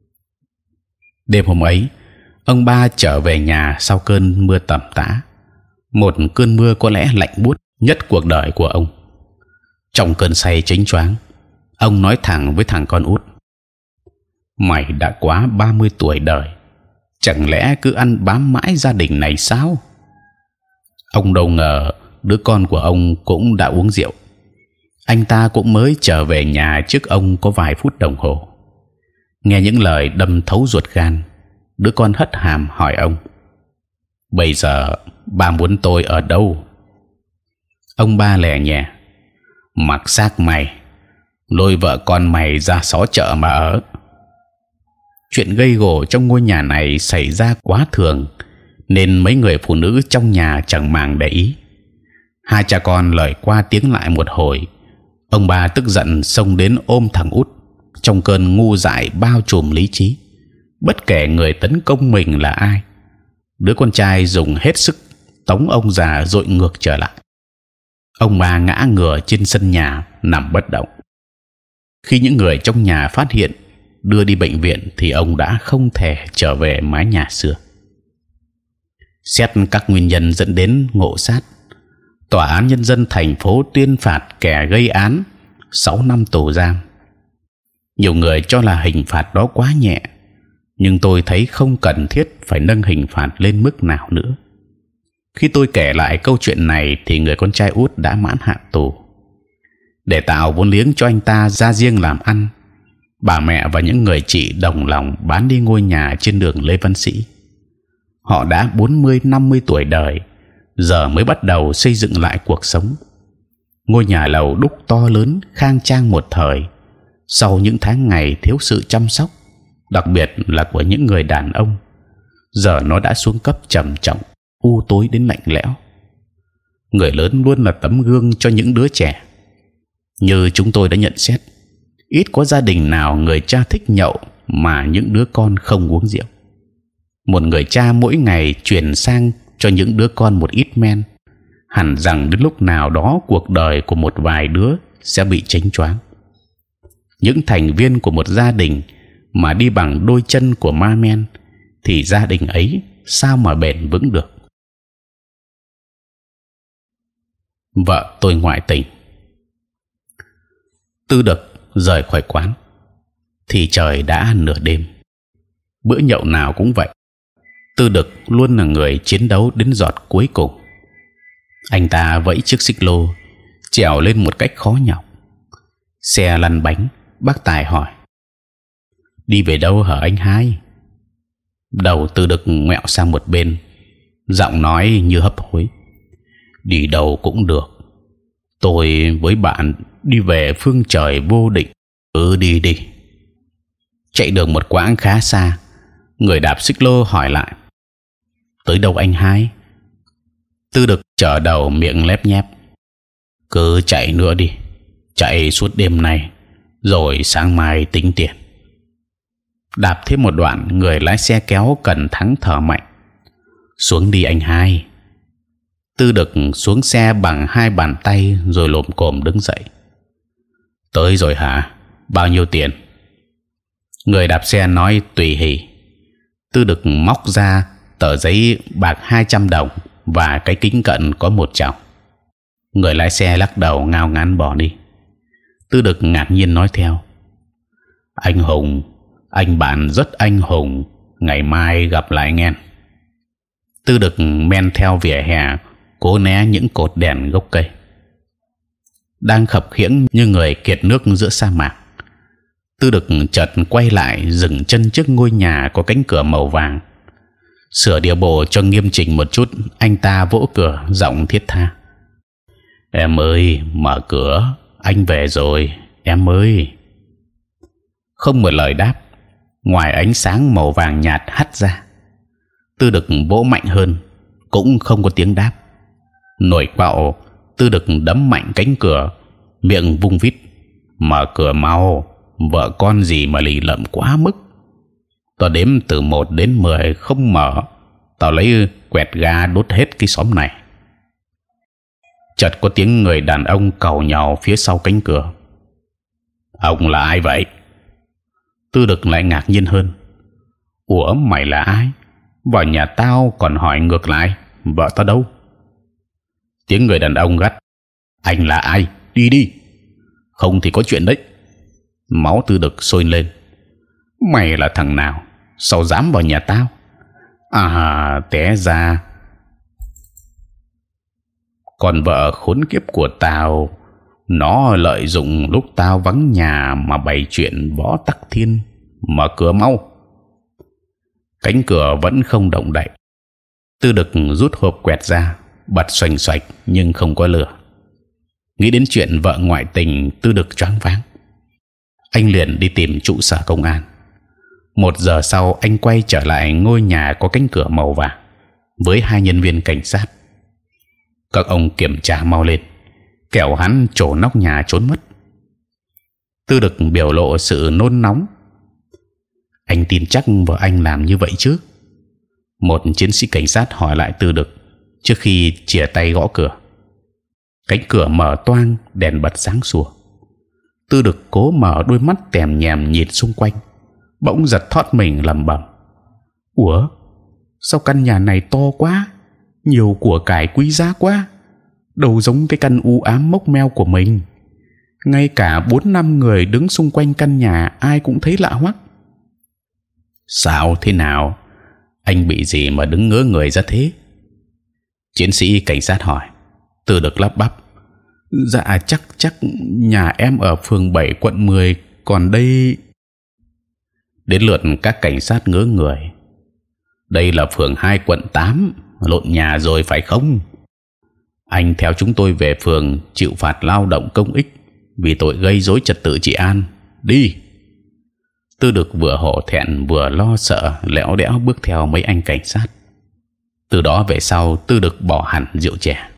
Đêm hôm ấy, ông Ba trở về nhà sau cơn mưa tầm tã, một cơn mưa có lẽ lạnh buốt nhất cuộc đời của ông. Trong cơn say chếnh choáng, ông nói thẳng với thằng con út: "Mày đã quá 30 tuổi đời, chẳng lẽ cứ ăn bám mãi gia đình này sao?" Ông đâu ngờ đứa con của ông cũng đã uống rượu. Anh ta cũng mới trở về nhà trước ông có vài phút đồng hồ. Nghe những lời đâm thấu ruột gan, đứa con hất hàm hỏi ông: "Bây giờ ba muốn tôi ở đâu?" Ông Ba lè nhẹ: "Mặc xác mày, lôi vợ con mày ra xó chợ mà ở." Chuyện gây gổ trong ngôi nhà này xảy ra quá thường, nên mấy người phụ nữ trong nhà chẳng màng để ý. Hai cha con lời qua tiếng lại một hồi, ông Ba tức giận xông đến ôm thằng út trong cơn ngu dại bao trùm lý trí, bất kể người tấn công mình là ai. Đứa con trai dùng hết sức tống ông già dội ngược trở lại. Ông Ba ngã ngửa trên sân nhà nằm bất động. Khi những người trong nhà phát hiện đưa đi bệnh viện thì ông đã không thể trở về mái nhà xưa. Xét các nguyên nhân dẫn đến ngộ sát, tòa án nhân dân thành phố tuyên phạt kẻ gây án 6 năm tù giam. Nhiều người cho là hình phạt đó quá nhẹ, nhưng tôi thấy không cần thiết phải nâng hình phạt lên mức nào nữa. Khi tôi kể lại câu chuyện này thì người con trai út đã mãn hạn tù. Để tạo vốn liếng cho anh ta ra riêng làm ăn, bà mẹ và những người chị đồng lòng bán đi ngôi nhà trên đường Lê Văn Sĩ. Họ đã 40-50 tuổi đời, giờ mới bắt đầu xây dựng lại cuộc sống. Ngôi nhà lầu đúc to lớn khang trang một thời, sau những tháng ngày thiếu sự chăm sóc, đặc biệt là của những người đàn ông, giờ nó đã xuống cấp trầm trọng, u tối đến lạnh lẽo. Người lớn luôn là tấm gương cho những đứa trẻ. Như chúng tôi đã nhận xét, ít có gia đình nào người cha thích nhậu mà những đứa con không uống rượu. Một người cha mỗi ngày truyền sang cho những đứa con một ít men, hẳn rằng đến lúc nào đó cuộc đời của một vài đứa sẽ bị chênh choáng. Những thành viên của một gia đình mà đi bằng đôi chân của ma men thì gia đình ấy sao mà bền vững được. Vợ tôi ngoại tình. Tư Đực rời khỏi quán thì trời đã nửa đêm. Bữa nhậu nào cũng vậy, Tư Đực luôn là người chiến đấu đến giọt cuối cùng. Anh ta vẫy chiếc xích lô trèo lên một cách khó nhọc. Xe lăn bánh, bác Tài hỏi: "Đi về đâu hả anh hai?" Đầu Tư Đực ngoẹo sang một bên, giọng nói như hấp hối: "Đi đâu cũng được. Tôi với bạn đi về phương trời vô định "Cứ đi đi." Chạy được một quãng khá xa, người đạp xích lô hỏi lại: "Tới đâu anh hai?" Tư Đực trở đầu miệng lép nhép: "Cứ chạy nữa đi, chạy suốt đêm nay, rồi sáng mai tính tiền." Đạp thêm một đoạn, người lái xe kéo cần thắng thở mạnh: "Xuống đi anh hai." Tư Đực xuống xe bằng hai bàn tay rồi lồm cồm đứng dậy: "Tới rồi hả? Bao nhiêu tiền?" Người đạp xe nói tùy hỷ. Tư Đực móc ra tờ giấy bạc 200 đồng và cái kính cận có một chồng. Người lái xe lắc đầu ngao ngán bỏ đi. Tư Đực ngạc nhiên nói theo: "Anh hùng, anh bạn rất anh hùng, ngày mai gặp lại nghe." Tư Đực men theo vỉa hè, cố né những cột đèn gốc cây. Đang khập khiễng như người kiệt nước giữa sa mạc, Tư Đực chợt quay lại, dừng chân trước ngôi nhà có cánh cửa màu vàng. Sửa điệu bộ cho nghiêm chỉnh một chút, anh ta vỗ cửa, giọng thiết tha: "Em ơi, mở cửa, anh về rồi, em ơi." Không một lời đáp, ngoài ánh sáng màu vàng nhạt hắt ra. Tư Đực vỗ mạnh hơn, cũng không có tiếng đáp. Nổi quạo, Tư Đực đấm mạnh cánh cửa, miệng vung vít: "Mở cửa mau, vợ con gì mà lì lợm quá mức. Tao đếm từ 1 đến 10 không mở, tao lấy quẹt ga đốt hết cái xóm này." Chợt có tiếng người đàn ông càu nhàu phía sau cánh cửa: "Ông là ai vậy?" Tư Đực lại ngạc nhiên hơn: "Ủa, mày là ai? Vào nhà tao còn hỏi ngược lại vợ tao đâu?" Tiếng người đàn ông gắt: "Anh là ai? Đi đi, không thì có chuyện đấy." Máu Tư Đực sôi lên: "Mày là thằng nào? Sao dám vào nhà tao?" "À, té ra con vợ khốn kiếp của tao, nó lợi dụng lúc tao vắng nhà mà bày chuyện võ tắc thiên. Mở cửa mau." Cánh cửa vẫn không động đậy. Tư Đực rút hộp quẹt ra, bật xoành xoạch nhưng không có lửa. Nghĩ đến chuyện vợ ngoại tình, Tư Đực choáng váng. Anh liền đi tìm trụ sở công an. 1 giờ sau, anh quay trở lại ngôi nhà có cánh cửa màu vàng với 2 nhân viên cảnh sát. "Các ông kiểm tra mau lên, kẻo hắn trổ nóc nhà trốn mất." Tư Đực biểu lộ sự nôn nóng: "Anh tin chắc vợ anh làm như vậy chứ?" Một chiến sĩ cảnh sát hỏi lại Tư Đực trước khi chìa tay gõ cửa. Cánh cửa mở toang, đèn bật sáng sủa. Tư Đực cố mở đôi mắt tèm nhèm nhìn xung quanh, bỗng giật thót mình lẩm bẩm: "Ủa, sao căn nhà này to quá, nhiều của cải quý giá quá, đâu giống cái căn u ám mốc meo của mình. Ngay cả 4-5 người đứng xung quanh căn nhà ai cũng thấy lạ hoắc." "Sao thế nào? Anh bị gì mà đứng ngớ người ra thế?" Chiến sĩ cảnh sát hỏi. Tư Đực lắp bắp: "Dạ chắc nhà em ở phường 7 quận 10, còn đây..." Đến lượt các cảnh sát ngớ người: "Đây là phường 2 quận 8, lộn nhà rồi phải không? Anh theo chúng tôi về phường chịu phạt lao động công ích vì tội gây rối trật tự trị an. Đi." Tư Đực vừa hổ thẹn vừa lo sợ lẽo đẽo bước theo mấy anh cảnh sát. Từ đó về sau, Tư Đực bỏ hẳn rượu chè.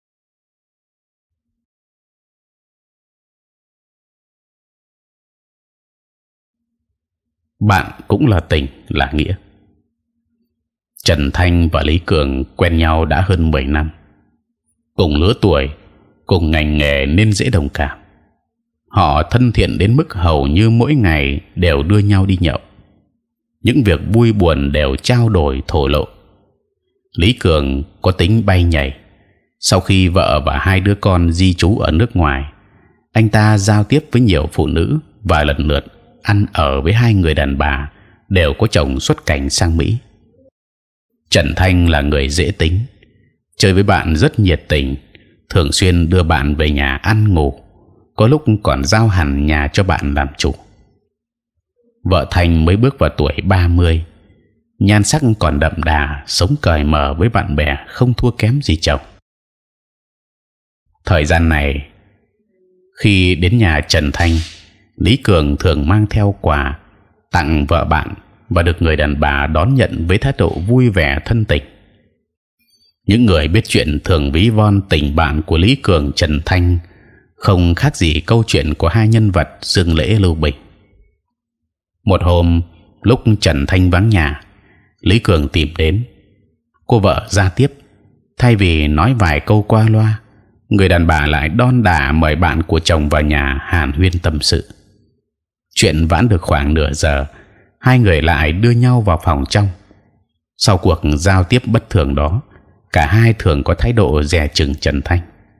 Bạn cũng là tình là nghĩa. Trần Thanh và Lý Cường quen nhau đã hơn 10 năm, cùng lứa tuổi, cùng ngành nghề nên dễ đồng cảm. Họ thân thiện đến mức hầu như mỗi ngày đều đưa nhau đi nhậu, những việc vui buồn đều trao đổi thổ lộ. Lý Cường có tính bay nhảy. Sau khi vợ và 2 đứa con di trú ở nước ngoài, anh ta giao tiếp với nhiều phụ nữ và lần lượt ăn ở với 2 người đàn bà đều có chồng xuất cảnh sang Mỹ. Trần Thanh là người dễ tính, chơi với bạn rất nhiệt tình, thường xuyên đưa bạn về nhà ăn ngủ, có lúc còn giao hẳn nhà cho bạn làm chủ. Vợ Thanh mới bước vào tuổi 30, nhan sắc còn đậm đà, sống cởi mở với bạn bè không thua kém gì chồng. Thời gian này, khi đến nhà Trần Thanh, Lý Cường thường mang theo quà tặng vợ bạn và được người đàn bà đón nhận với thái độ vui vẻ thân tình. Những người biết chuyện thường ví von tình bạn của Lý Cường Trần Thanh không khác gì câu chuyện của hai nhân vật Dương Lễ Lưu Bình. Một hôm lúc Trần Thanh vắng nhà, Lý Cường tìm đến. Cô vợ ra tiếp, thay vì nói vài câu qua loa, người đàn bà lại đon đả mời bạn của chồng vào nhà hàn huyên tâm sự. Chuyện vãn được khoảng nửa giờ, hai người lại đưa nhau vào phòng trong. Sau cuộc giao tiếp bất thường đó, cả hai thường có thái độ dè chừng Trần Thanh.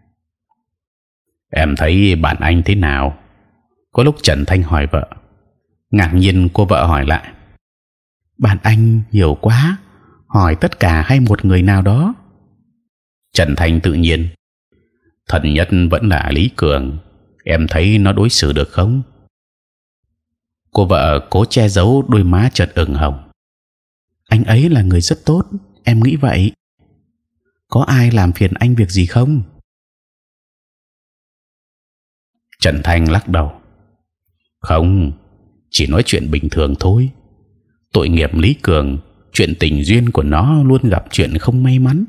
Em thấy bạn anh thế nào? Có lúc Trần Thanh hỏi vợ. Ngạc nhiên cô vợ hỏi lại. Bạn anh nhiều quá, hỏi tất cả hay một người nào đó? Trần Thanh tự nhiên. Thân nhất vẫn là Lý Cường. Em thấy nó đối xử được không? Cô vợ cố che giấu đôi má chợt ửng hồng. Anh ấy là người rất tốt, em nghĩ vậy. Có ai làm phiền anh việc gì không? Trần Thanh lắc đầu. Không, chỉ nói chuyện bình thường thôi. Tội nghiệp Lý Cường, chuyện tình duyên của nó luôn gặp chuyện không may mắn.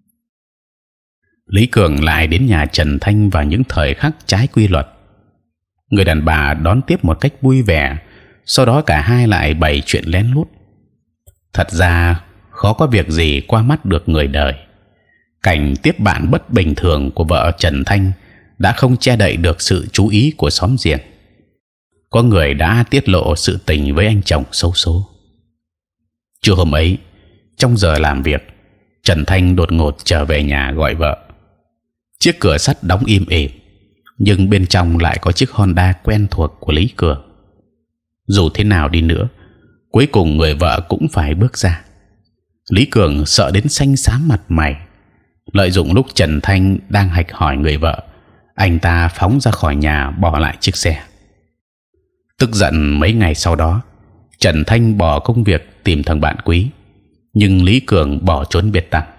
Lý Cường lại đến nhà Trần Thanh vào những thời khắc trái quy luật. Người đàn bà đón tiếp một cách vui vẻ, sau đó cả hai lại bày chuyện lén lút. Thật ra khó có việc gì qua mắt được người đời. Cảnh tiếp bạn bất bình thường của vợ Trần Thanh đã không che đậy được sự chú ý của xóm giềng. Có người đã tiết lộ sự tình với anh chồng xấu số. Trưa hôm ấy, trong giờ làm việc, Trần Thanh đột ngột trở về nhà gọi vợ. Chiếc cửa sắt đóng im ỉm, nhưng bên trong lại có chiếc Honda quen thuộc của Lý Cường. Dù thế nào đi nữa, cuối cùng người vợ cũng phải bước ra. Lý Cường sợ đến xanh xám mặt mày. Lợi dụng lúc Trần Thanh đang hạch hỏi người vợ, anh ta phóng ra khỏi nhà bỏ lại chiếc xe. Tức giận mấy ngày sau đó, Trần Thanh bỏ công việc tìm thằng bạn Quý, nhưng Lý Cường bỏ trốn biệt tang.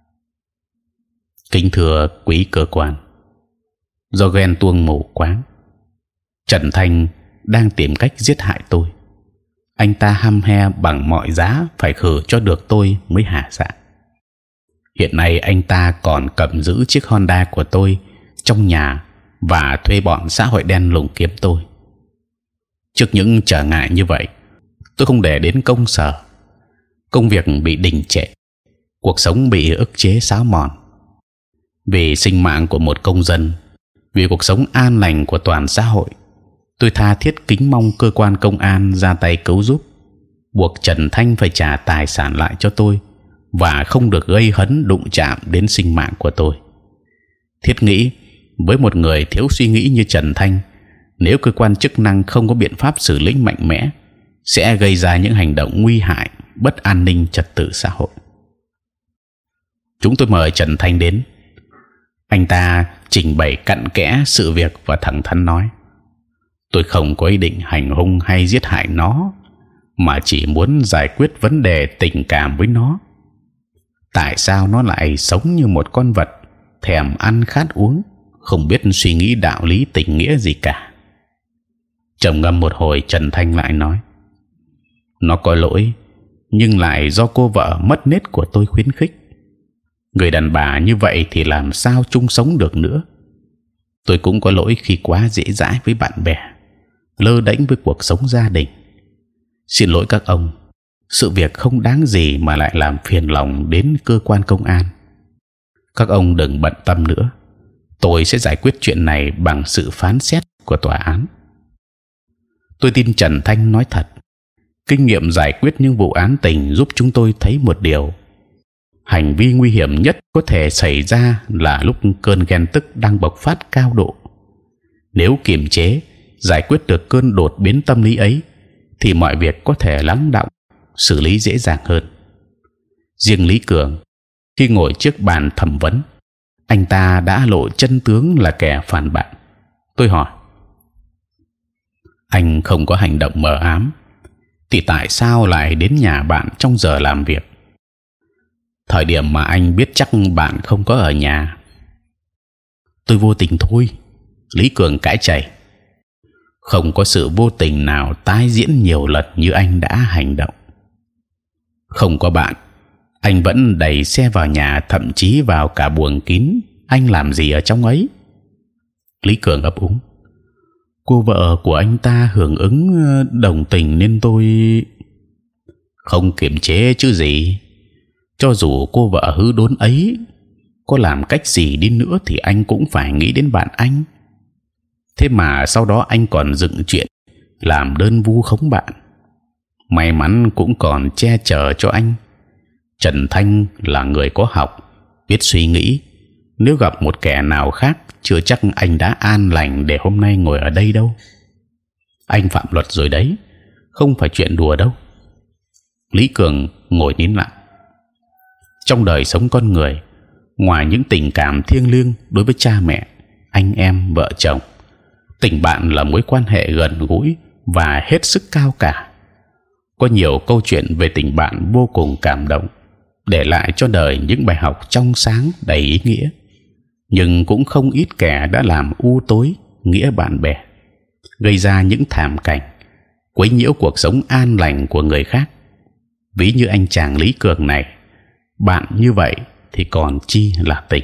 Kính thưa quý cơ quan, do ghen tuông mù quáng, Trần Thanh đang tìm cách giết hại tôi. Anh ta hăm he bằng mọi giá phải khử cho được tôi mới hả dạ. Hiện nay anh ta còn cầm giữ chiếc Honda của tôi trong nhà và thuê bọn xã hội đen lùng kiếm tôi. Trước những trở ngại như vậy, tôi không để đến công sở. Công việc bị đình trệ, cuộc sống bị ức chế xáo mòn. Vì sinh mạng của một công dân, vì cuộc sống an lành của toàn xã hội, tôi tha thiết kính mong cơ quan công an ra tay cứu giúp, buộc Trần Thanh phải trả tài sản lại cho tôi và không được gây hấn đụng chạm đến sinh mạng của tôi. Thiết nghĩ với một người thiếu suy nghĩ như Trần Thanh, nếu cơ quan chức năng không có biện pháp xử lý mạnh mẽ, sẽ gây ra những hành động nguy hại, bất an ninh trật tự xã hội. Chúng tôi mời Trần Thanh đến. Anh ta trình bày cặn kẽ sự việc và thẳng thắn nói: tôi không có ý định hành hung hay giết hại nó, mà chỉ muốn giải quyết vấn đề tình cảm với nó. Tại sao nó lại sống như một con vật thèm ăn khát uống, không biết suy nghĩ đạo lý tình nghĩa gì cả? Trầm ngâm một hồi, Trần Thanh lại nói: nó có lỗi, nhưng lại do cô vợ mất nết của tôi khuyến khích. Người đàn bà như vậy thì làm sao chung sống được nữa? Tôi cũng có lỗi khi quá dễ dãi với bạn bè, lơ đễnh với cuộc sống gia đình. Xin lỗi các ông, sự việc không đáng gì mà lại làm phiền lòng đến cơ quan công an. Các ông đừng bận tâm nữa, tôi sẽ giải quyết chuyện này bằng sự phán xét của tòa án. Tôi tin Trần Thanh nói thật. Kinh nghiệm giải quyết những vụ án tình giúp chúng tôi thấy một điều: hành vi nguy hiểm nhất có thể xảy ra là lúc cơn ghen tức đang bộc phát cao độ. Nếu kiềm chế, giải quyết được cơn đột biến tâm lý ấy, thì mọi việc có thể lắng đọng, xử lý dễ dàng hơn. Riêng Lý Cường, khi ngồi trước bàn thẩm vấn, anh ta đã lộ chân tướng là kẻ phản bội. Tôi hỏi: anh không có hành động mờ ám, thì tại sao lại đến nhà bạn trong giờ làm việc, thời điểm mà anh biết chắc bạn không có ở nhà? Tôi vô tình thôi. Lý Cường cãi chày: Không có sự vô tình nào tái diễn nhiều lần như anh đã hành động. Không có bạn, anh vẫn đẩy xe vào nhà, thậm chí vào cả buồng kín. Anh làm gì ở trong ấy? Lý Cường ấp úng. Cô vợ của anh ta hưởng ứng đồng tình nên tôi không kiềm chế chứ gì. Cho dù cô vợ hư đốn ấy có làm cách gì đi nữa thì anh cũng phải nghĩ đến bạn anh. Thế mà sau đó anh còn dựng chuyện làm đơn vu khống bạn. May mắn cũng còn che chở cho anh. Trần Thanh là người có học, biết suy nghĩ. Nếu gặp một kẻ nào khác, chưa chắc anh đã an lành để hôm nay ngồi ở đây đâu. Anh phạm luật rồi đấy, không phải chuyện đùa đâu. Lý Cường ngồi nín lặng. Trong đời sống con người, ngoài những tình cảm thiêng liêng đối với cha mẹ, anh em, vợ chồng, tình bạn là mối quan hệ gần gũi và hết sức cao cả. Có nhiều câu chuyện về tình bạn vô cùng cảm động, để lại cho đời những bài học trong sáng đầy ý nghĩa. Nhưng cũng không ít kẻ đã làm u tối nghĩa bạn bè, gây ra những thảm cảnh quấy nhiễu cuộc sống an lành của người khác. Ví như anh chàng Lý Cường này, bạn như vậy thì còn chi là tình.